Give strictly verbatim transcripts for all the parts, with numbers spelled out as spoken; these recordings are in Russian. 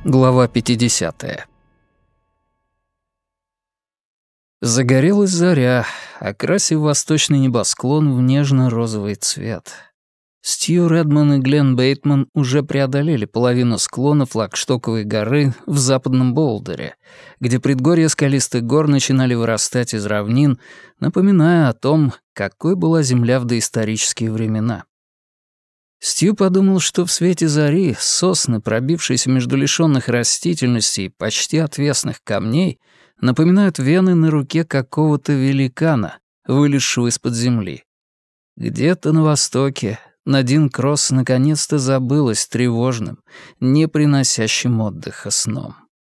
Глава пятидесятая. Загорелась заря, окрасив восточный небосклон в нежно-розовый цвет. Стью Редман и Глен Бейтман уже преодолели половину склона Флагштоковой горы в западном Болдере, где предгорья скалистых гор начинали вырастать из равнин, напоминая о том, какой была земля в доисторические времена. Стью подумал, что в свете зари сосны, пробившиеся между лишённых растительности и почти отвесных камней, напоминают вены на руке какого-то великана, вылезшего из-под земли. Где-то на востоке Надин Кросс наконец-то забылась тревожным, не приносящим отдыха сном.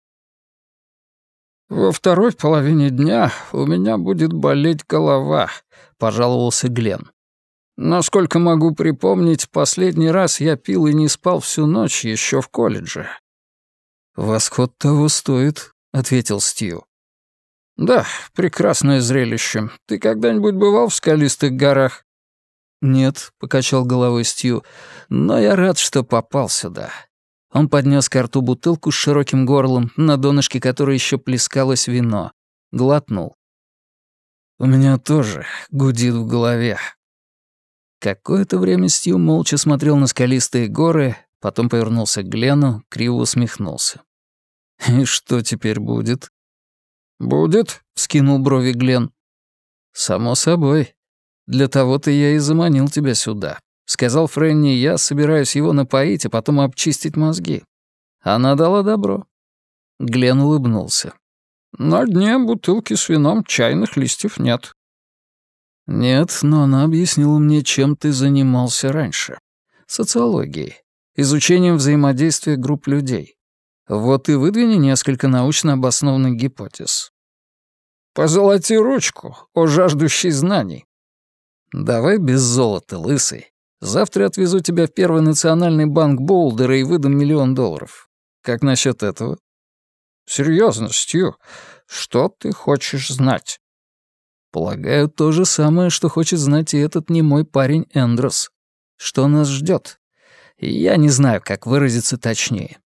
«Во второй половине дня у меня будет болеть голова», — пожаловался Глен. «Насколько могу припомнить, последний раз я пил и не спал всю ночь еще в колледже». «Восход того стоит», — ответил Стью. «Да, прекрасное зрелище. Ты когда-нибудь бывал в скалистых горах?» «Нет», — покачал головой Стью, — «но я рад, что попал сюда». Он поднес к рту бутылку с широким горлом, на донышке которой еще плескалось вино. Глотнул. «У меня тоже гудит в голове». Какое-то время Стью молча смотрел на скалистые горы, потом повернулся к Глену, криво усмехнулся. «И что теперь будет?» «Будет?» — вскинул брови Глен. «Само собой. Для того-то я и заманил тебя сюда. Сказал Фрэнни, я собираюсь его напоить, а потом обчистить мозги. Она дала добро». Глен улыбнулся. «На дне бутылки с вином чайных листьев нет». «Нет, но она объяснила мне, чем ты занимался раньше. Социологией, изучением взаимодействия групп людей. Вот и выдвини несколько научно обоснованных гипотез». «Позолоти ручку, о жаждущий знаний». «Давай без золота, лысый. Завтра отвезу тебя в Первый национальный банк Болдера и выдам миллион долларов. Как насчет этого?» «Серьезно, Стью, что ты хочешь знать?» «Полагаю, то же самое, что хочет знать и этот немой парень Эндрос. Что нас ждет? Я не знаю, как выразиться точнее».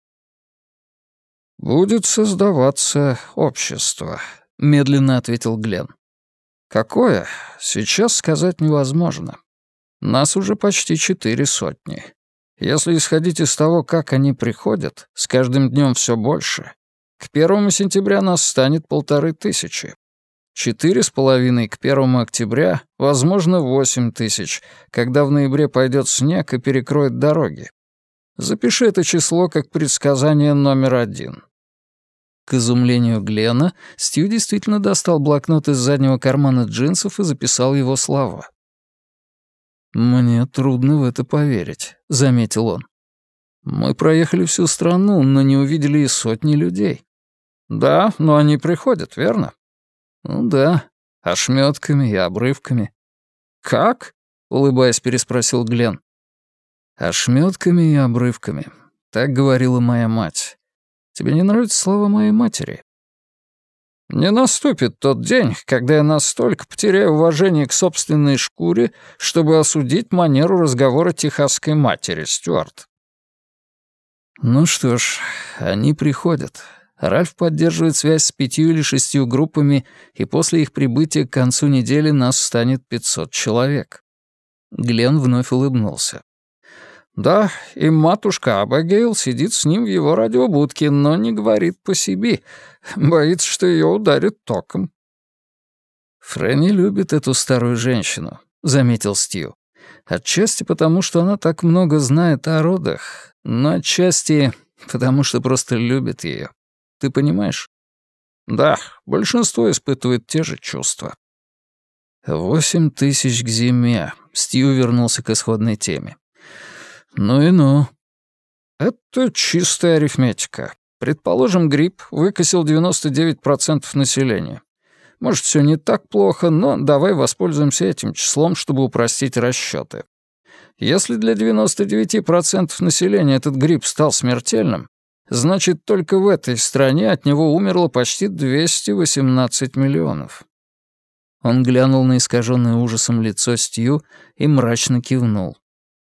«Будет создаваться общество», — медленно ответил Глен. «Какое? Сейчас сказать невозможно. Нас уже почти четыре сотни. Если исходить из того, как они приходят, с каждым днем все больше, к первому сентября нас станет полторы тысячи. Четыре с половиной к первому октября, возможно, восемь тысяч, когда в ноябре пойдет снег и перекроет дороги. Запиши это число как предсказание номер один». К изумлению Глена, Стью действительно достал блокнот из заднего кармана джинсов и записал его слова. «Мне трудно в это поверить», — заметил он. «Мы проехали всю страну, но не увидели и сотни людей». «Да, но они приходят, верно?» «Ну да, ошметками и обрывками». «Как?» — улыбаясь, переспросил Глен. «Ошметками и обрывками. Так говорила моя мать. Тебе не нравится слово моей матери?» «Не наступит тот день, когда я настолько потеряю уважение к собственной шкуре, чтобы осудить манеру разговора техасской матери, Стюарт». «Ну что ж, они приходят. Ральф поддерживает связь с пятью или шестью группами, и после их прибытия к концу недели нас станет пятьсот человек». Глен вновь улыбнулся. «Да, и матушка Абигейл сидит с ним в его радиобудке, но не говорит по себе. Боится, что ее ударит током». «Фрэнни любит эту старую женщину», — заметил Стью. «Отчасти потому, что она так много знает о родах, но отчасти потому, что просто любит ее. Ты понимаешь?» «Да, большинство испытывает те же чувства». «Восемь тысяч к зиме», — Стью вернулся к исходной теме. «Ну и ну». «Это чистая арифметика. Предположим, грипп выкосил девяносто девять процентов населения. Может, все не так плохо, но давай воспользуемся этим числом, чтобы упростить расчеты. Если для девяноста девяти процентов населения этот грипп стал смертельным, значит, только в этой стране от него умерло почти двести восемнадцать миллионов». Он глянул на искаженное ужасом лицо Стью и мрачно кивнул.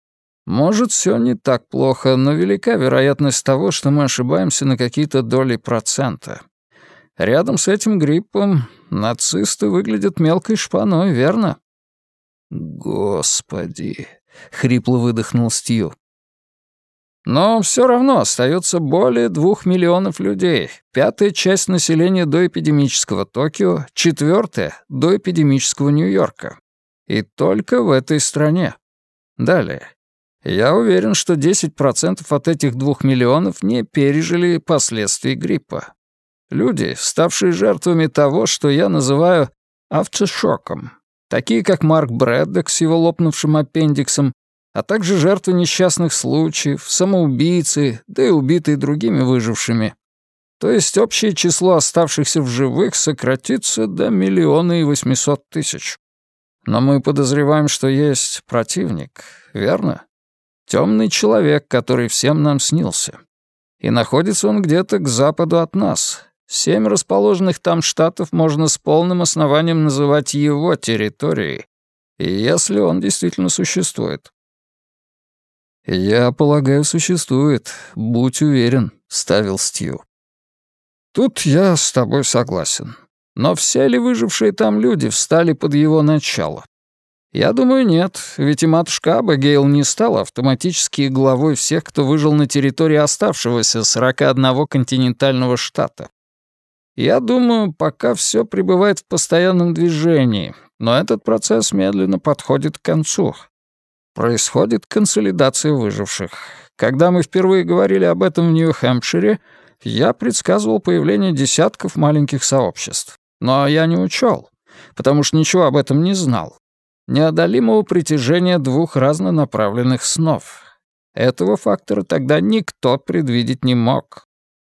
Может, все не так плохо, но велика вероятность того, что мы ошибаемся на какие-то доли процента. Рядом с этим гриппом нацисты выглядят мелкой шпаной, верно?» «Господи!» — хрипло выдохнул Стью. «Но все равно остается более двух миллионов людей, пятая часть населения доэпидемического Токио, четвертая — доэпидемического Нью-Йорка. И только в этой стране. Далее. Я уверен, что десять процентов от этих двух миллионов не пережили последствий гриппа. Люди, ставшие жертвами того, что я называю «автошоком», такие как Марк Брэддок с его лопнувшим аппендиксом, а также жертвы несчастных случаев, самоубийцы, да и убитые другими выжившими. То есть общее число оставшихся в живых сократится до миллиона и восьмисот тысяч. Но мы подозреваем, что есть противник, верно? Темный человек, который всем нам снился. И находится он где-то к западу от нас. Семь расположенных там штатов можно с полным основанием называть его территорией, если он действительно существует. «Я полагаю, существует. Будь уверен», — ставил Стью. «Тут я с тобой согласен. Но все ли выжившие там люди встали под его начало? Я думаю, нет, ведь и матушка Абигейл не стала автоматически главой всех, кто выжил на территории оставшегося сорока одного континентального штата. Я думаю, пока все пребывает в постоянном движении, но этот процесс медленно подходит к концу. Происходит консолидация выживших. Когда мы впервые говорили об этом в Нью-Хэмпшире, я предсказывал появление десятков маленьких сообществ. Но я не учел, потому что ничего об этом не знал. Неодолимого притяжения двух разнонаправленных снов. Этого фактора тогда никто предвидеть не мог.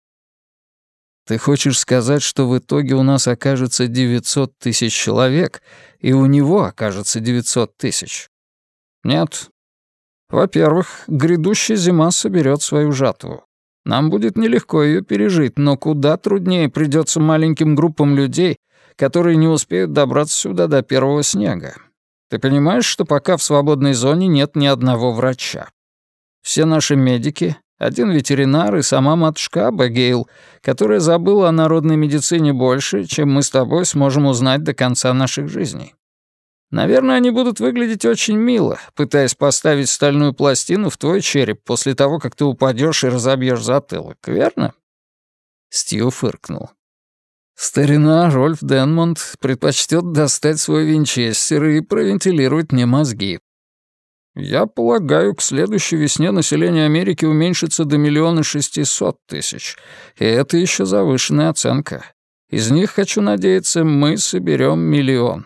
Ты хочешь сказать, что в итоге у нас окажется девятьсот тысяч человек, и у него окажется девятьсот тысяч? Нет. Во-первых, грядущая зима соберет свою жатву. Нам будет нелегко ее пережить, но куда труднее придется маленьким группам людей, которые не успеют добраться сюда до первого снега. Ты понимаешь, что пока в свободной зоне нет ни одного врача? Все наши медики, один ветеринар и сама матушка Абигейл, которая забыла о народной медицине больше, чем мы с тобой сможем узнать до конца наших жизней. Наверное, они будут выглядеть очень мило, пытаясь поставить стальную пластину в твой череп после того, как ты упадешь и разобьешь затылок, верно?» Стью фыркнул. «Старина Рольф Денмонд предпочтет достать свой винчестер и провентилировать мне мозги. Я полагаю, к следующей весне население Америки уменьшится до миллиона шестисот тысяч, и это еще завышенная оценка. Из них, хочу надеяться, мы соберем миллион».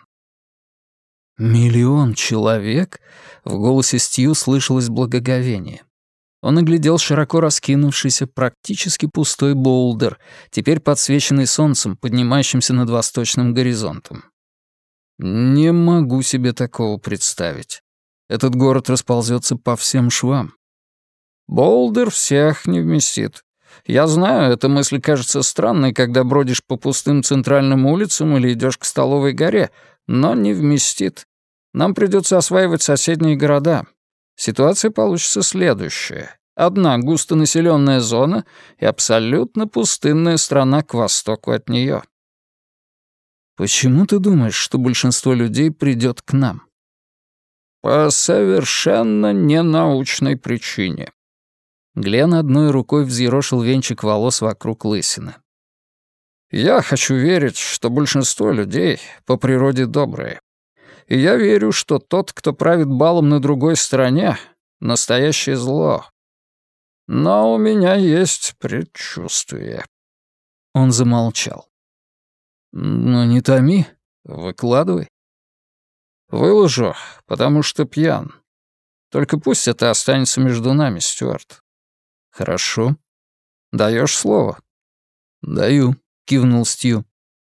«Миллион человек?» — в голосе Стью слышалось благоговение. Он оглядел широко раскинувшийся, практически пустой Боулдер, теперь подсвеченный солнцем, поднимающимся над восточным горизонтом. «Не могу себе такого представить. Этот город расползется по всем швам». «Боулдер всех не вместит. Я знаю, эта мысль кажется странной, когда бродишь по пустым центральным улицам или идешь к Столовой горе, но не вместит. Нам придется осваивать соседние города. Ситуация получится следующая. Одна густонаселенная зона и абсолютно пустынная страна к востоку от нее. Почему ты думаешь, что большинство людей придет к нам? По совершенно ненаучной причине. Глен одной рукой взъерошил венчик волос вокруг лысины. Я хочу верить, что большинство людей по природе добрые. И я верю, что тот, кто правит балом на другой стороне, — настоящее зло. Но у меня есть предчувствие». Он замолчал. «Ну не томи, выкладывай». «Выложу, потому что пьян. Только пусть это останется между нами, Стюарт». «Хорошо. Даешь слово?» «Даю», — кивнул Стью.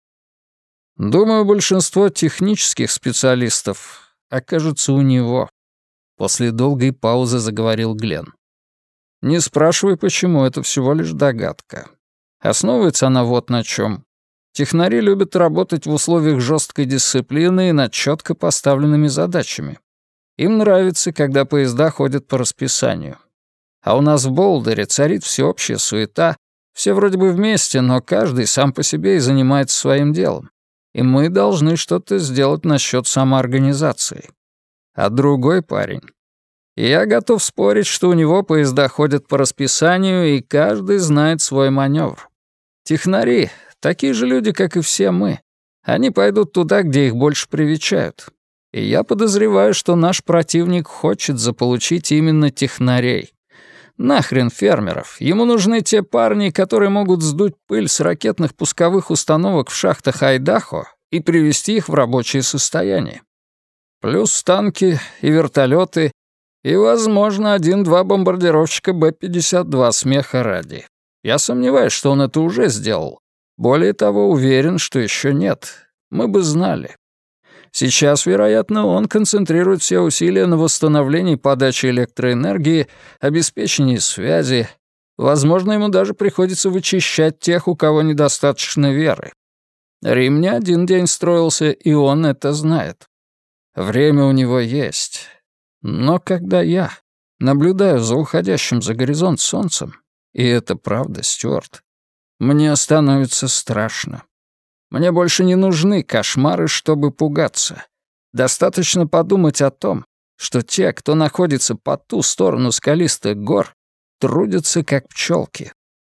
«Думаю, большинство технических специалистов окажется у него», — после долгой паузы заговорил Глен. «Не спрашивай, почему, это всего лишь догадка. Основывается она вот на чем. Технари любят работать в условиях жесткой дисциплины и над четко поставленными задачами. Им нравится, когда поезда ходят по расписанию. А у нас в Болдере царит всеобщая суета. Все вроде бы вместе, но каждый сам по себе и занимается своим делом. И мы должны что-то сделать насчет самоорганизации. А другой парень... Я готов спорить, что у него поезда ходят по расписанию, и каждый знает свой маневр. Технари — такие же люди, как и все мы. Они пойдут туда, где их больше привечают. И я подозреваю, что наш противник хочет заполучить именно технарей. Нахрен фермеров. Ему нужны те парни, которые могут сдуть пыль с ракетных пусковых установок в шахтах Айдахо и привести их в рабочее состояние. Плюс танки и вертолеты, и, возможно, один-два бомбардировщика Бэ пятьдесят два смеха ради. Я сомневаюсь, что он это уже сделал. Более того, уверен, что еще нет. Мы бы знали. Сейчас, вероятно, он концентрирует все усилия на восстановлении подачи электроэнергии, обеспечении связи. Возможно, ему даже приходится вычищать тех, у кого недостаточно веры. Рим не один день строился, и он это знает. Время у него есть. Но когда я наблюдаю за уходящим за горизонт солнцем, и это правда, Стюарт, мне становится страшно. Мне больше не нужны кошмары, чтобы пугаться. Достаточно подумать о том, что те, кто находится по ту сторону скалистых гор, трудятся как пчелки.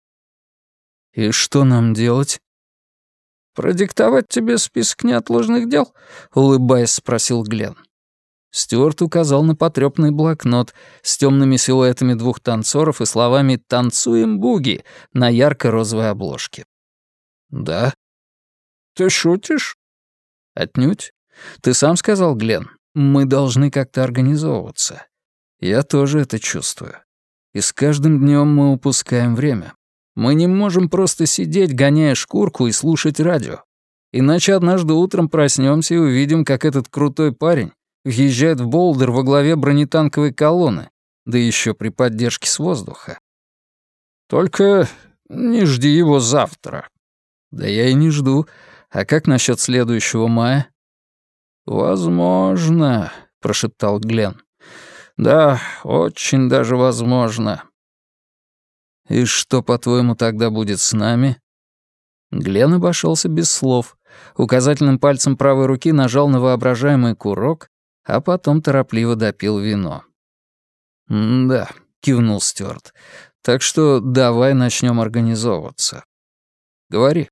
«И что нам делать?» «Продиктовать тебе список неотложных дел?» — улыбаясь, спросил Гленн. Стюарт указал на потрёпанный блокнот с темными силуэтами двух танцоров и словами «Танцуем буги» на ярко-розовой обложке. «Да». «Ты шутишь?» «Отнюдь. Ты сам сказал, Гленн, мы должны как-то организовываться. Я тоже это чувствую. И с каждым днем мы упускаем время. Мы не можем просто сидеть, гоняя шкурку, и слушать радио. Иначе однажды утром проснемся и увидим, как этот крутой парень въезжает в Болдер во главе бронетанковой колонны, да еще при поддержке с воздуха. Только не жди его завтра». «Да я и не жду. А как насчет следующего мая?» «Возможно», — прошептал Гленн. «Да, очень даже возможно». «И что, по-твоему, тогда будет с нами?» Гленн обошелся без слов. Указательным пальцем правой руки нажал на воображаемый курок, а потом торопливо допил вино. «Да», — кивнул Стюарт. «Так что давай начнем организовываться. Говори».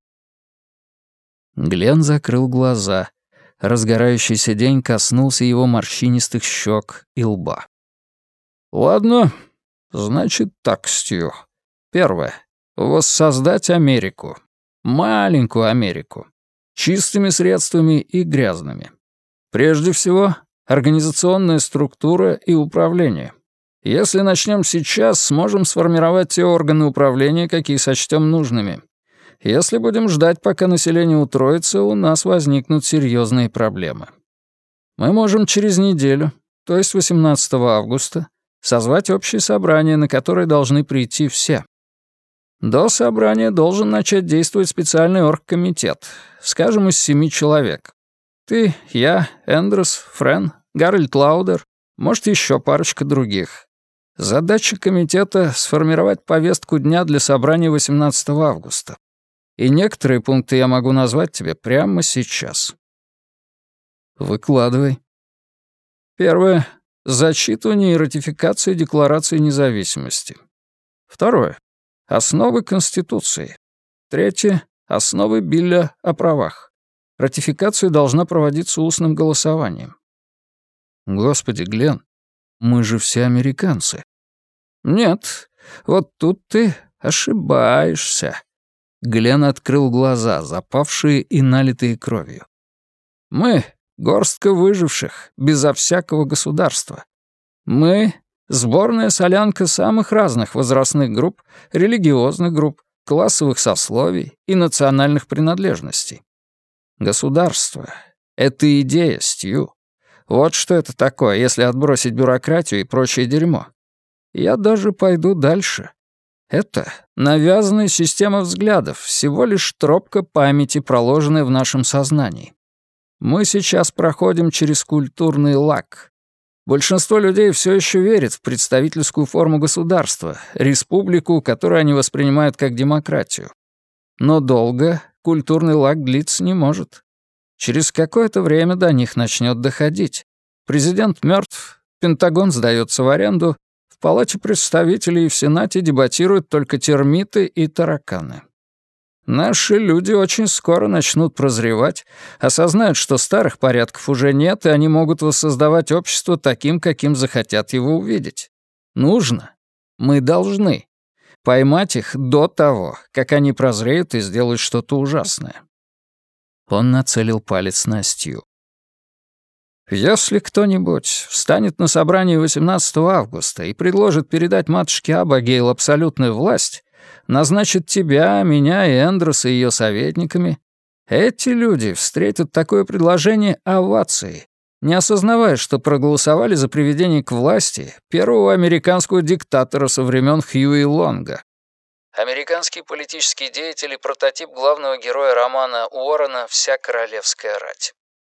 Гленн закрыл глаза. Разгорающийся день коснулся его морщинистых щек и лба. «Ладно, значит так, Стью. Первое. Воссоздать Америку. Маленькую Америку. Чистыми средствами и грязными. Прежде всего, организационная структура и управление. Если начнем сейчас, сможем сформировать те органы управления, какие сочтем нужными. Если будем ждать, пока население утроится, у нас возникнут серьезные проблемы. Мы можем через неделю, то есть восемнадцатого августа, созвать общее собрание, на которое должны прийти все. До собрания должен начать действовать специальный оргкомитет, скажем, из семи человек. Ты, я, Эндрюс, Френ, Гарольд Лаудер, может, еще парочка других. Задача комитета — сформировать повестку дня для собрания восемнадцатого августа. И некоторые пункты я могу назвать тебе прямо сейчас. Выкладывай. Первое. Зачитывание и ратификация Декларации независимости. Второе. Основы Конституции. Третье. Основы Билля о правах. Ратификация должна проводиться устным голосованием. Господи, Гленн, мы же все американцы. Нет, вот тут ты ошибаешься. Гленн открыл глаза, запавшие и налитые кровью. Мы — горстка выживших, безо всякого государства. Мы — сборная солянка самых разных возрастных групп, религиозных групп, классовых сословий и национальных принадлежностей. Государство — это идея, Стью. Вот что это такое, если отбросить бюрократию и прочее дерьмо. Я даже пойду дальше. Это навязанная система взглядов, всего лишь тропка памяти, проложенная в нашем сознании. Мы сейчас проходим через культурный лак. Большинство людей все еще верит в представительскую форму государства, республику, которую они воспринимают как демократию. Но долго культурный лаг длиться не может. Через какое-то время до них начнет доходить. Президент мертв, Пентагон сдается в аренду, в Палате представителей и в Сенате дебатируют только термиты и тараканы. Наши люди очень скоро начнут прозревать, осознают, что старых порядков уже нет, и они могут воссоздавать общество таким, каким захотят его увидеть. Нужно. Мы должны. Поймать их до того, как они прозреют и сделают что-то ужасное. Он нацелил палец на Стью. Если кто-нибудь встанет на собрании восемнадцатого августа и предложит передать матушке Абигейл абсолютную власть, назначит тебя, меня и Эндрюса ее советниками, эти люди встретят такое предложение овацией, не осознавая, что проголосовали за приведение к власти первого американского диктатора со времен Хьюи Лонга. Американский политический деятель и прототип главного героя романа Уоррена «Вся королевская рать».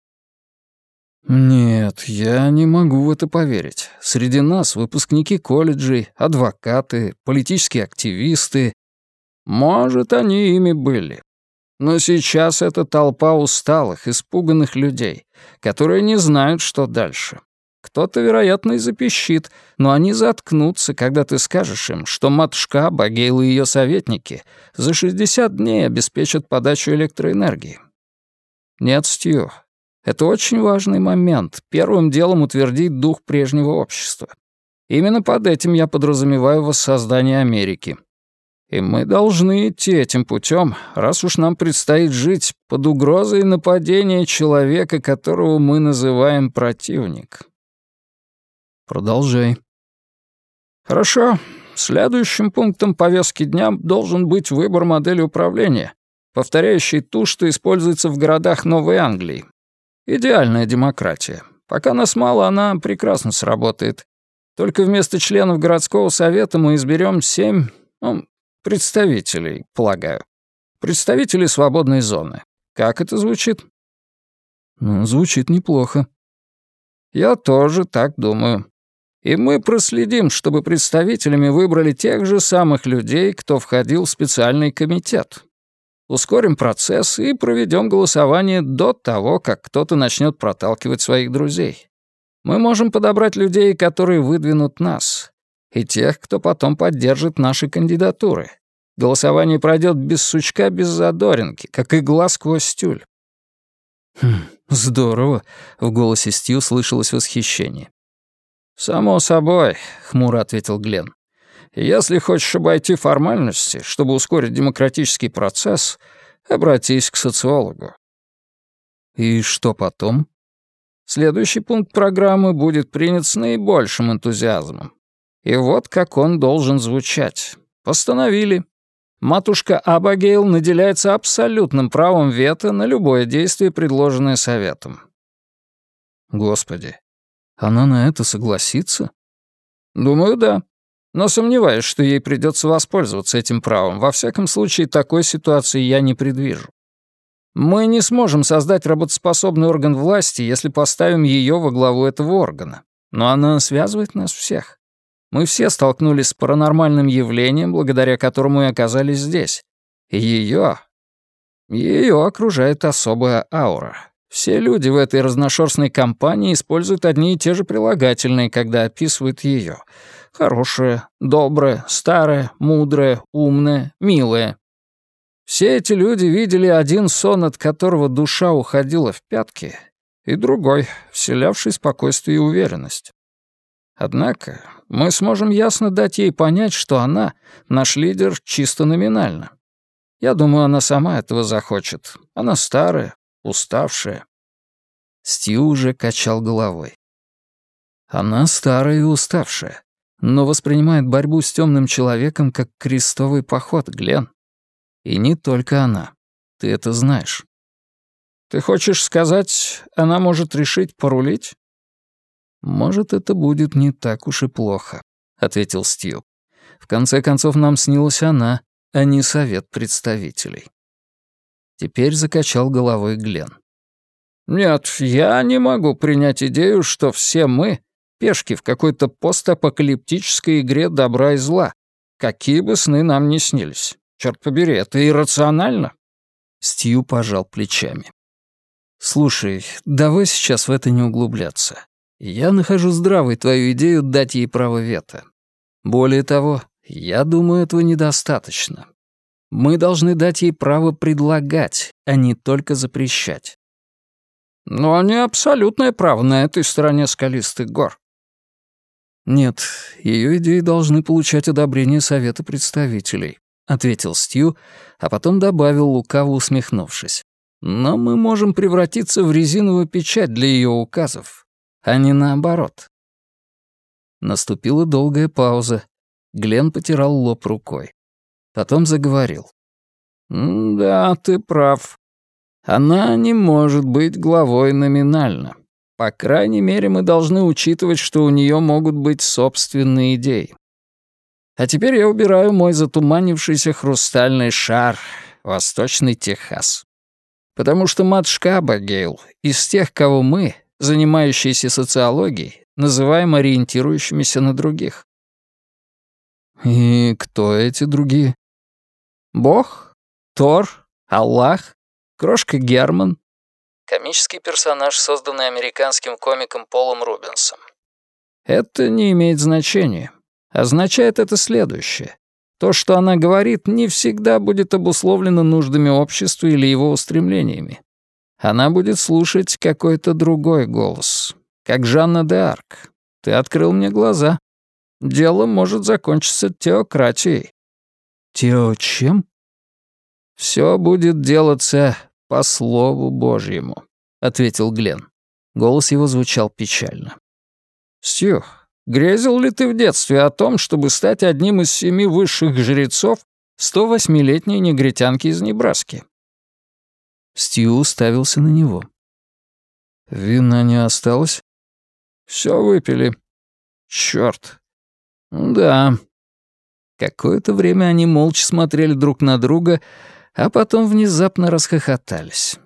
Нет, я не могу в это поверить. Среди нас выпускники колледжей, адвокаты, политические активисты. Может, они ими были. Но сейчас это толпа усталых, испуганных людей, которые не знают, что дальше. Кто-то, вероятно, и запищит, но они заткнутся, когда ты скажешь им, что матушка Абигейл и ее советники за шестьдесят дней обеспечат подачу электроэнергии. Нет, Стью, это очень важный момент, первым делом утвердить дух прежнего общества. Именно под этим я подразумеваю воссоздание Америки. И мы должны идти этим путем, раз уж нам предстоит жить под угрозой нападения человека, которого мы называем противник. Продолжай. Хорошо. Следующим пунктом повестки дня должен быть выбор модели управления, повторяющей ту, что используется в городах Новой Англии. Идеальная демократия. Пока нас мало, она прекрасно сработает. Только вместо членов городского совета мы изберем семь, ну, представителей, полагаю. Представители свободной зоны. Как это звучит? Ну, звучит неплохо. Я тоже так думаю. И мы проследим, чтобы представителями выбрали тех же самых людей, кто входил в специальный комитет. Ускорим процесс и проведем голосование до того, как кто-то начнет проталкивать своих друзей. Мы можем подобрать людей, которые выдвинут нас, и тех, кто потом поддержит наши кандидатуры. Голосование пройдет без сучка, без задоринки, как игла сквозь тюль. Хм, здорово, в голосе Стью слышалось восхищение. «Само собой», — хмуро ответил Гленн. «Если хочешь обойти формальности, чтобы ускорить демократический процесс, обратись к социологу». «И что потом?» «Следующий пункт программы будет принят с наибольшим энтузиазмом. И вот как он должен звучать. Постановили. Матушка Абигейл наделяется абсолютным правом вето на любое действие, предложенное Советом». «Господи, она на это согласится?» «Думаю, да. Но сомневаюсь, что ей придется воспользоваться этим правом. Во всяком случае, такой ситуации я не предвижу. Мы не сможем создать работоспособный орган власти, если поставим ее во главу этого органа. Но она связывает нас всех. Мы все столкнулись с паранормальным явлением, благодаря которому и оказались здесь. И ее... Ее окружает особая аура. Все люди в этой разношерстной компании используют одни и те же прилагательные, когда описывают ее. Хорошая, добрая, старая, мудрая, умная, милая. Все эти люди видели один сон, от которого душа уходила в пятки, и другой, вселявший спокойствие и уверенность. Однако мы сможем ясно дать ей понять, что она — наш лидер чисто номинально. Я думаю, она сама этого захочет. Она старая, уставшая. Стью уже качал головой. Она старая и уставшая, но воспринимает борьбу с темным человеком как крестовый поход, Гленн. И не только она. Ты это знаешь. Ты хочешь сказать, она может решить порулить? Может, это будет не так уж и плохо, ответил Стью. В конце концов, нам снилась она, а не совет представителей. Теперь закачал головой Гленн. Нет, я не могу принять идею, что все мы пешки в какой-то постапокалиптической игре добра и зла. Какие бы сны нам ни снились. Черт побери, это иррационально. Стью пожал плечами. «Слушай, давай сейчас в это не углубляться. Я нахожу здравой твою идею дать ей право вето. Более того, я думаю, этого недостаточно. Мы должны дать ей право предлагать, а не только запрещать». «Но они абсолютное право на этой стороне скалистых гор». «Нет, ее идеи должны получать одобрение Совета представителей», — ответил Стью, а потом добавил, лукаво усмехнувшись. «Но мы можем превратиться в резиновую печать для ее указов, а не наоборот». Наступила долгая пауза. Глен потирал лоб рукой. Потом заговорил. «Да, ты прав. Она не может быть главой номинально. По крайней мере, мы должны учитывать, что у нее могут быть собственные идеи. А теперь я убираю мой затуманившийся хрустальный шар, Восточный Техас. Потому что матушка Абигейл из тех, кого мы, занимающиеся социологией, называем ориентирующимися на других». «И кто эти другие?» «Бог, Тор, Аллах, крошка Герман». Комический персонаж, созданный американским комиком Полом Рубенсом. «Это не имеет значения. Означает это следующее. То, что она говорит, не всегда будет обусловлено нуждами общества или его устремлениями. Она будет слушать какой-то другой голос. Как Жанна д'Арк. Ты открыл мне глаза. Дело может закончиться теократией». «Тео чем?» «Все будет делаться по слову Божьему», — ответил Глен. Голос его звучал печально. «Стью, грезил ли ты в детстве о том, чтобы стать одним из семи высших жрецов сто восьмилетней негритянки из Небраски?» Стью уставился на него. «Вина не осталось?» «Все выпили». «Чёрт». «Да». Какое-то время они молча смотрели друг на друга, а потом внезапно расхохотались.